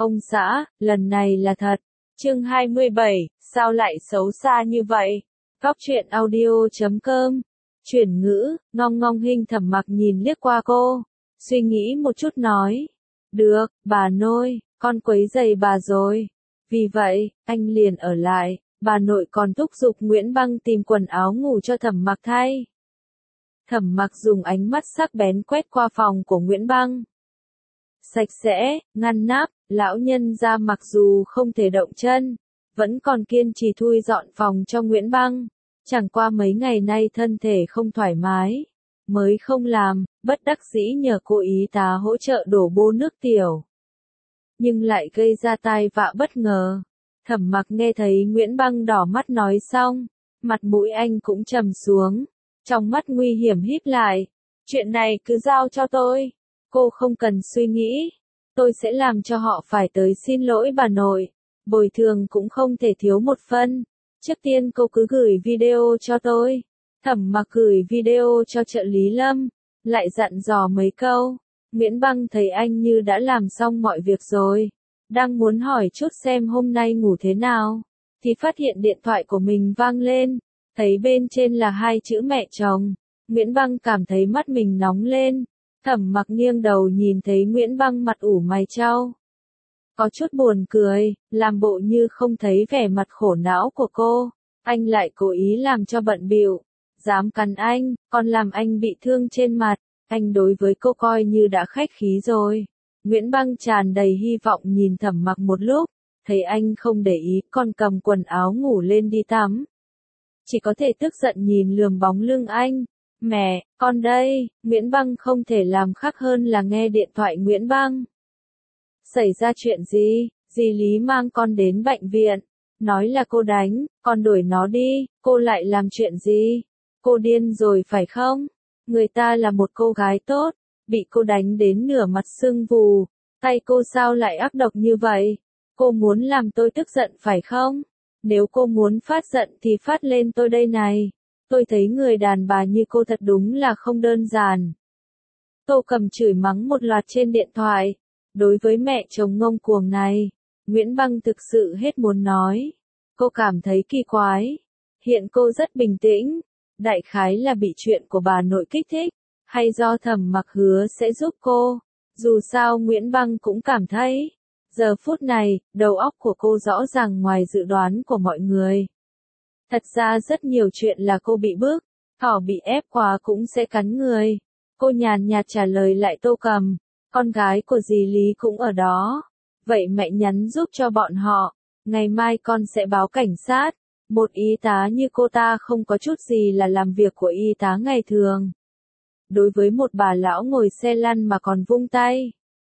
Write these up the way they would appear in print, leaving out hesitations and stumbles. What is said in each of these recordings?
Ông xã, lần này là thật. Chương 27, sao lại xấu xa như vậy? Góc truyện audio.com. Chuyển ngữ, ngong ngong Hinh Thẩm Mặc nhìn liếc qua cô, suy nghĩ một chút nói. Được, bà nội, con quấy rầy bà rồi. Vì vậy, anh liền ở lại, bà nội còn thúc giục Nguyễn Băng tìm quần áo ngủ cho Thẩm Mặc thay. Thẩm Mặc dùng ánh mắt sắc bén quét qua phòng của Nguyễn Băng. Sạch sẽ, ngăn nắp, lão nhân gia mặc dù không thể động chân, vẫn còn kiên trì thui dọn phòng cho Nguyễn Băng. Chẳng qua mấy ngày nay thân thể không thoải mái, mới không làm, bất đắc dĩ nhờ cô y tá hỗ trợ đổ bô nước tiểu. Nhưng lại gây ra tai vạ bất ngờ. Thẩm Mặc nghe thấy Nguyễn Băng đỏ mắt nói xong, mặt mũi anh cũng trầm xuống, trong mắt nguy hiểm híp lại. Chuyện này cứ giao cho tôi, cô không cần suy nghĩ, tôi sẽ làm cho họ phải tới xin lỗi bà nội, bồi thường cũng không thể thiếu một phân. Trước tiên cô cứ gửi video cho tôi. Thẩm Mặc gửi video cho trợ lý Lâm, lại dặn dò mấy câu. Nguyễn Băng thấy anh như đã làm xong mọi việc rồi, đang muốn hỏi chút xem hôm nay ngủ thế nào, thì phát hiện điện thoại của mình vang lên, thấy bên trên là hai chữ mẹ chồng. Nguyễn Băng cảm thấy mắt mình nóng lên. Thẩm Mặc nghiêng đầu nhìn thấy Nguyễn Băng mặt ủ mày chau, có chút buồn cười, làm bộ như không thấy vẻ mặt khổ não của cô. Anh lại cố ý làm cho bận bịu, dám cắn anh, còn làm anh bị thương trên mặt. Anh đối với cô coi như đã khách khí rồi. Nguyễn Băng tràn đầy hy vọng nhìn Thẩm Mặc một lúc, thấy anh không để ý, còn cầm quần áo ngủ lên đi tắm. Chỉ có thể tức giận nhìn lườm bóng lưng anh. Mẹ, con đây. Nguyễn Băng không thể làm khác hơn là nghe điện thoại Nguyễn Băng. Xảy ra chuyện gì? Dì Lý mang con đến bệnh viện, nói là cô đánh, con đuổi nó đi. Cô lại làm chuyện gì? Cô điên rồi phải không? Người ta là một cô gái tốt, bị cô đánh đến nửa mặt sưng vù, tay cô sao lại ác độc như vậy? Cô muốn làm tôi tức giận phải không? Nếu cô muốn phát giận thì phát lên tôi đây này. Tôi thấy người đàn bà như cô thật đúng là không đơn giản. Tô Cầm chửi mắng một loạt trên điện thoại. Đối với mẹ chồng ngông cuồng này, Nguyễn Băng thực sự hết muốn nói. Cô cảm thấy kỳ quái. Hiện cô rất bình tĩnh, đại khái là bị chuyện của bà nội kích thích, hay do Thẩm Mặc hứa sẽ giúp cô. Dù sao Nguyễn Băng cũng cảm thấy, giờ phút này, đầu óc của cô rõ ràng ngoài dự đoán của mọi người. Thật ra rất nhiều chuyện là cô bị bức, thỏ bị ép quá cũng sẽ cắn người. Cô nhàn nhạt trả lời lại Tô Cầm, con gái của dì Lý cũng ở đó. Vậy mẹ nhắn giúp cho bọn họ, ngày mai con sẽ báo cảnh sát. Một y tá như cô ta không có chút gì là làm việc của y tá ngày thường. Đối với một bà lão ngồi xe lăn mà còn vung tay.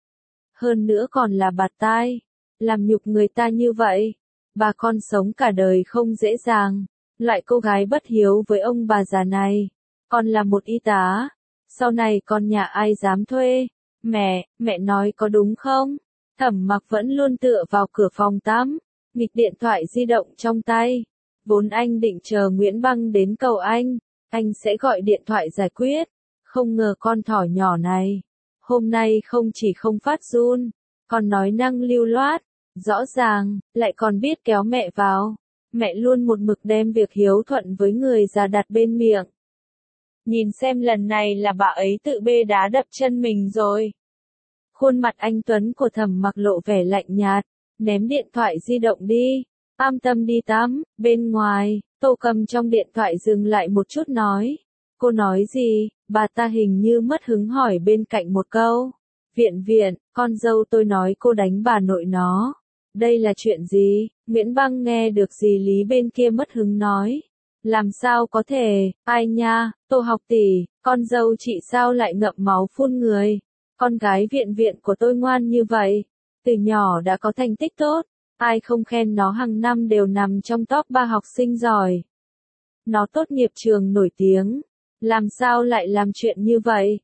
Hơn nữa còn là bạt tai, làm nhục người ta như vậy. Bà con sống cả đời không dễ dàng, lại cô gái bất hiếu với ông bà già này, còn là một y tá, sau này con nhà ai dám thuê? Mẹ nói có đúng không? Thẩm Mặc vẫn luôn tựa vào cửa phòng tắm, nghịch điện thoại di động trong tay. Vốn anh định chờ Nguyễn Băng đến cầu anh sẽ gọi điện thoại giải quyết, không ngờ con thỏ nhỏ này, hôm nay không chỉ không phát run, còn nói năng lưu loát. Rõ ràng, lại còn biết kéo mẹ vào. Mẹ luôn một mực đem việc hiếu thuận với người già đặt bên miệng. Nhìn xem lần này là bà ấy tự bê đá đập chân mình rồi. Khuôn mặt anh Tuấn của Thẩm Mặc lộ vẻ lạnh nhạt, ném điện thoại di động đi, an tâm đi tắm. Bên ngoài, Tô Cầm trong điện thoại dừng lại một chút nói. Cô nói gì? Bà ta hình như mất hứng hỏi bên cạnh một câu. Viện, con dâu tôi nói cô đánh bà nội nó. Đây là chuyện gì? Nguyễn Băng nghe được dì Lý bên kia mất hứng nói. Làm sao có thể, ai nha, Tô học tỷ, con dâu chị sao lại ngậm máu phun người. Con gái viện của tôi ngoan như vậy, từ nhỏ đã có thành tích tốt, ai không khen nó hàng năm đều nằm trong top 3 học sinh giỏi. Nó tốt nghiệp trường nổi tiếng, làm sao lại làm chuyện như vậy?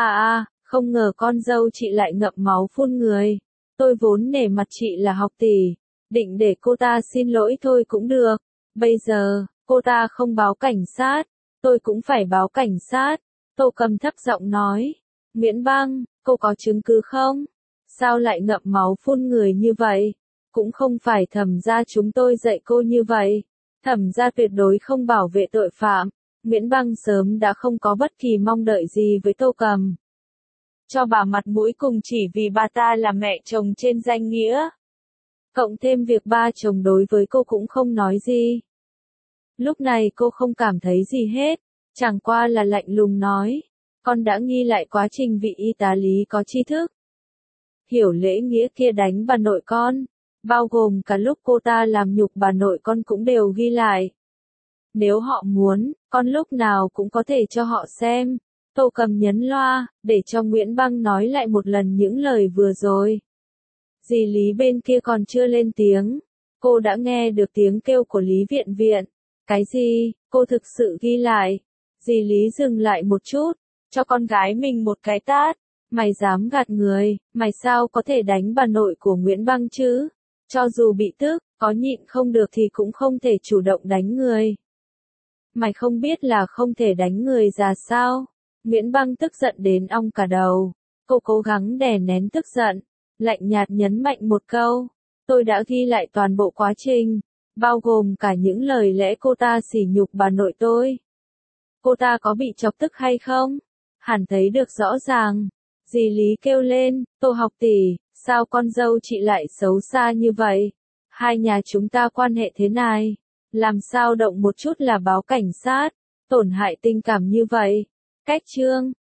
Không ngờ con dâu chị lại ngậm máu phun người. Tôi vốn nể mặt chị là học tỷ, định để cô ta xin lỗi thôi cũng được. Bây giờ, cô ta không báo cảnh sát, tôi cũng phải báo cảnh sát. Tô Cầm thấp giọng nói. Nguyễn Băng, cô có chứng cứ không? Sao lại ngậm máu phun người như vậy? Cũng không phải Thẩm gia chúng tôi dạy cô như vậy. Thẩm gia tuyệt đối không bảo vệ tội phạm. Nguyễn Băng sớm đã không có bất kỳ mong đợi gì với Tô Cầm. Cho bà mặt mũi cùng chỉ vì bà ta là mẹ chồng trên danh nghĩa. Cộng thêm việc ba chồng đối với cô cũng không nói gì. Lúc này cô không cảm thấy gì hết, chẳng qua là lạnh lùng nói. Con đã nghi lại quá trình vị y tá Lý có tri thức. Hiểu lễ nghĩa kia đánh bà nội con, bao gồm cả lúc cô ta làm nhục bà nội con cũng đều ghi lại. Nếu họ muốn, con lúc nào cũng có thể cho họ xem. Tô Cầm nhấn loa, để cho Nguyễn Băng nói lại một lần những lời vừa rồi. Dì Lý bên kia còn chưa lên tiếng. Cô đã nghe được tiếng kêu của Lý Viện Viện. Cái gì, cô thực sự ghi lại. Dì Lý dừng lại một chút, cho con gái mình một cái tát. Mày dám gạt người, mày sao có thể đánh bà nội của Nguyễn Băng chứ? Cho dù bị tức, có nhịn không được thì cũng không thể chủ động đánh người. Mày không biết là không thể đánh người già sao? Nguyễn Băng tức giận đến ong cả đầu. Cô cố gắng đè nén tức giận, lạnh nhạt nhấn mạnh một câu. Tôi đã ghi lại toàn bộ quá trình, bao gồm cả những lời lẽ cô ta sỉ nhục bà nội tôi. Cô ta có bị chọc tức hay không? Hẳn thấy được rõ ràng. Dì Lý kêu lên, Tô học tỷ, sao con dâu chị lại xấu xa như vậy? Hai nhà chúng ta quan hệ thế này, làm sao động một chút là báo cảnh sát, tổn hại tình cảm như vậy? Cách chương